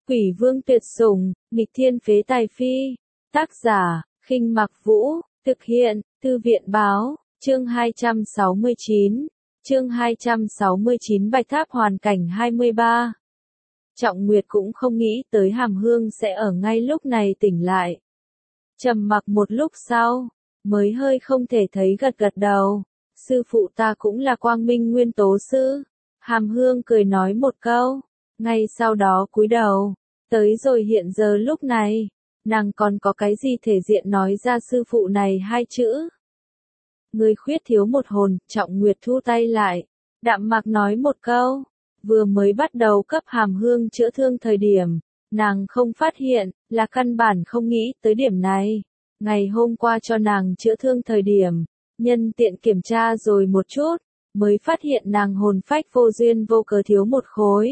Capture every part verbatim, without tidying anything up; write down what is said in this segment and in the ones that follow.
Quỷ vương tuyệt sủng, nghịch thiên phế tài phi. Tác giả, Khinh Mặc Vũ, thực hiện, Thư viện báo, chương hai trăm sáu mươi chín. Chương hai trăm sáu mươi chín Bạch Tháp hoàn cảnh hai mươi ba. Trọng Nguyệt cũng không nghĩ tới Hàm Hương sẽ ở ngay lúc này tỉnh lại. Trầm mặc một lúc sau, mới hơi không thể thấy gật gật đầu. Sư phụ ta cũng là Quang Minh Nguyên Tố Sư. Hàm Hương cười nói một câu, ngay sau đó cúi đầu. Tới rồi hiện giờ lúc này, nàng còn có cái gì thể diện nói ra sư phụ này hai chữ. Người khuyết thiếu một hồn, Trọng Nguyệt thu tay lại. Đạm Mạc nói một câu, vừa mới bắt đầu cấp Hàm Hương chữa thương thời điểm, nàng không phát hiện, là căn bản không nghĩ tới điểm này. Ngày hôm qua cho nàng chữa thương thời điểm, nhân tiện kiểm tra rồi một chút, mới phát hiện nàng hồn phách vô duyên vô cớ thiếu một khối.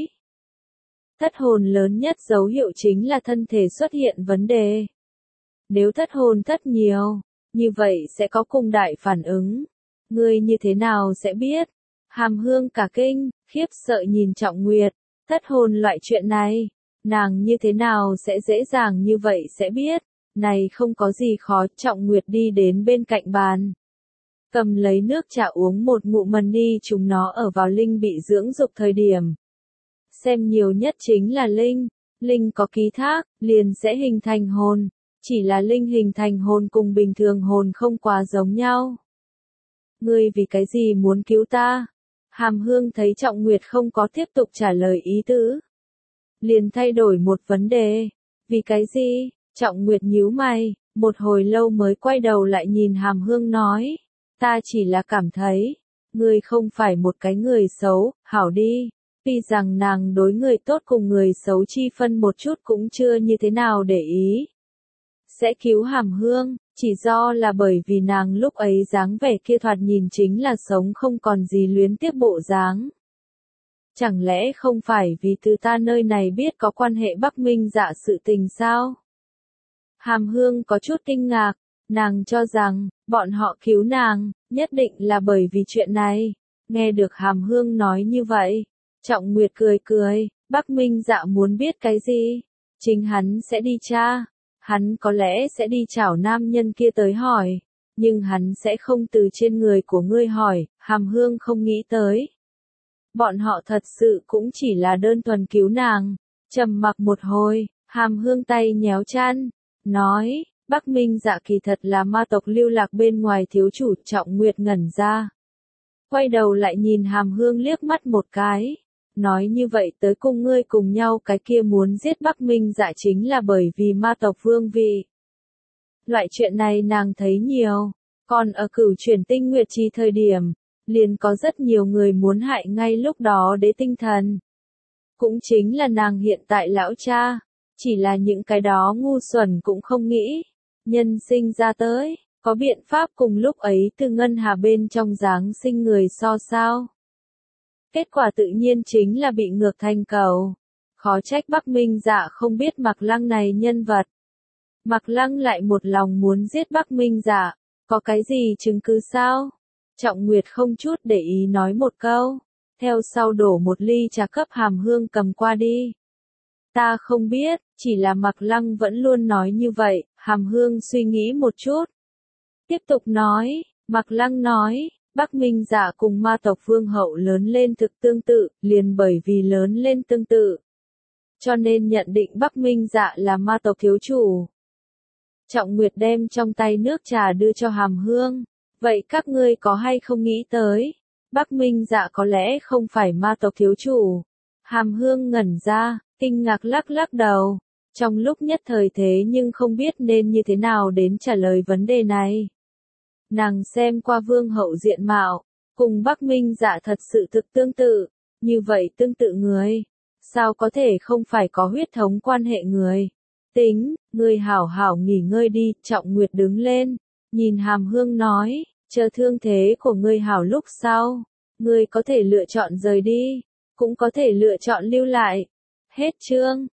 Thất hồn lớn nhất dấu hiệu chính là thân thể xuất hiện vấn đề. Nếu thất hồn thất nhiều, như vậy sẽ có cùng đại phản ứng. Ngươi như thế nào sẽ biết? Hàm Hương cả kinh, khiếp sợ nhìn Trọng Nguyệt. Thất hồn loại chuyện này, nàng như thế nào sẽ dễ dàng như vậy sẽ biết? Này không có gì khó. Trọng Nguyệt đi đến bên cạnh bàn, cầm lấy nước trà uống một ngụm mần đi. Chúng nó ở vào linh bị dưỡng dục thời điểm. Xem nhiều nhất chính là linh. Linh có ký thác, liền sẽ hình thành hồn. Chỉ là linh hình thành hồn cùng bình thường hồn không quá giống nhau. Ngươi vì cái gì muốn cứu ta? Hàm Hương thấy Trọng Nguyệt không có tiếp tục trả lời ý tứ, liền thay đổi một vấn đề. Vì cái gì? Trọng Nguyệt nhíu mày, một hồi lâu mới quay đầu lại nhìn Hàm Hương nói. Ta chỉ là cảm thấy, ngươi không phải một cái người xấu, hảo đi. Vì rằng nàng đối người tốt cùng người xấu chi phân một chút cũng chưa như thế nào để ý. Sẽ cứu Hàm Hương, chỉ do là bởi vì nàng lúc ấy dáng vẻ kia thoạt nhìn chính là sống không còn gì luyến tiếc bộ dáng. Chẳng lẽ không phải vì từ ta nơi này biết có quan hệ Bắc Minh Dạ sự tình sao? Hàm Hương có chút kinh ngạc, nàng cho rằng, bọn họ cứu nàng, nhất định là bởi vì chuyện này. Nghe được Hàm Hương nói như vậy, Trọng Nguyệt cười cười, Bắc Minh Dạ muốn biết cái gì? Chính hắn sẽ đi tra. Hắn có lẽ sẽ đi chảo nam nhân kia tới hỏi, nhưng hắn sẽ không từ trên người của ngươi hỏi. Hàm Hương không nghĩ tới. Bọn họ thật sự cũng chỉ là đơn thuần cứu nàng. Trầm mặc một hồi, Hàm Hương tay nhéo chăn, nói, Bắc Minh Dạ kỳ thật là ma tộc lưu lạc bên ngoài thiếu chủ. Trọng Nguyệt ngẩn ra, quay đầu lại nhìn Hàm Hương liếc mắt một cái. Nói như vậy tới cùng ngươi cùng nhau cái kia muốn giết Bắc Minh Dạ chính là bởi vì ma tộc vương vị. Loại chuyện này nàng thấy nhiều, còn ở Cửu Chuyển Tinh Nguyệt Trì thời điểm, liền có rất nhiều người muốn hại ngay lúc đó Đế Tinh Thần. Cũng chính là nàng hiện tại lão cha, chỉ là những cái đó ngu xuẩn cũng không nghĩ. Nhân sinh ra tới, có biện pháp cùng lúc ấy từ ngân hà bên trong giáng sinh người so sao? Kết quả tự nhiên chính là bị ngược thành cầu. Khó trách Bắc Minh Dạ không biết Mạc Lăng này nhân vật. Mạc Lăng lại một lòng muốn giết Bắc Minh Dạ, có cái gì chứng cứ sao? Trọng Nguyệt không chút để ý nói một câu, theo sau đổ một ly trà cấp Hàm Hương cầm qua đi. Ta không biết, chỉ là Mạc Lăng vẫn luôn nói như vậy. Hàm Hương suy nghĩ một chút, tiếp tục nói, Mạc Lăng nói, Bắc Minh Dạ cùng ma tộc vương hậu lớn lên thực tương tự, liền bởi vì lớn lên tương tự, cho nên nhận định Bắc Minh Dạ là ma tộc thiếu chủ. Trọng Nguyệt đem trong tay nước trà đưa cho Hàm Hương, vậy các ngươi có hay không nghĩ tới, Bắc Minh Dạ có lẽ không phải ma tộc thiếu chủ? Hàm Hương ngẩn ra, kinh ngạc lắc lắc đầu, trong lúc nhất thời thế nhưng không biết nên như thế nào đến trả lời vấn đề này. Nàng xem qua vương hậu diện mạo, cùng Bắc Minh Dạ thật sự thực tương tự, như vậy tương tự người, sao có thể không phải có huyết thống quan hệ người? Tính, ngươi hảo hảo nghỉ ngơi đi. Trọng Nguyệt đứng lên, nhìn Hàm Hương nói, chờ thương thế của ngươi hảo lúc sau, ngươi có thể lựa chọn rời đi, cũng có thể lựa chọn lưu lại. Hết chương.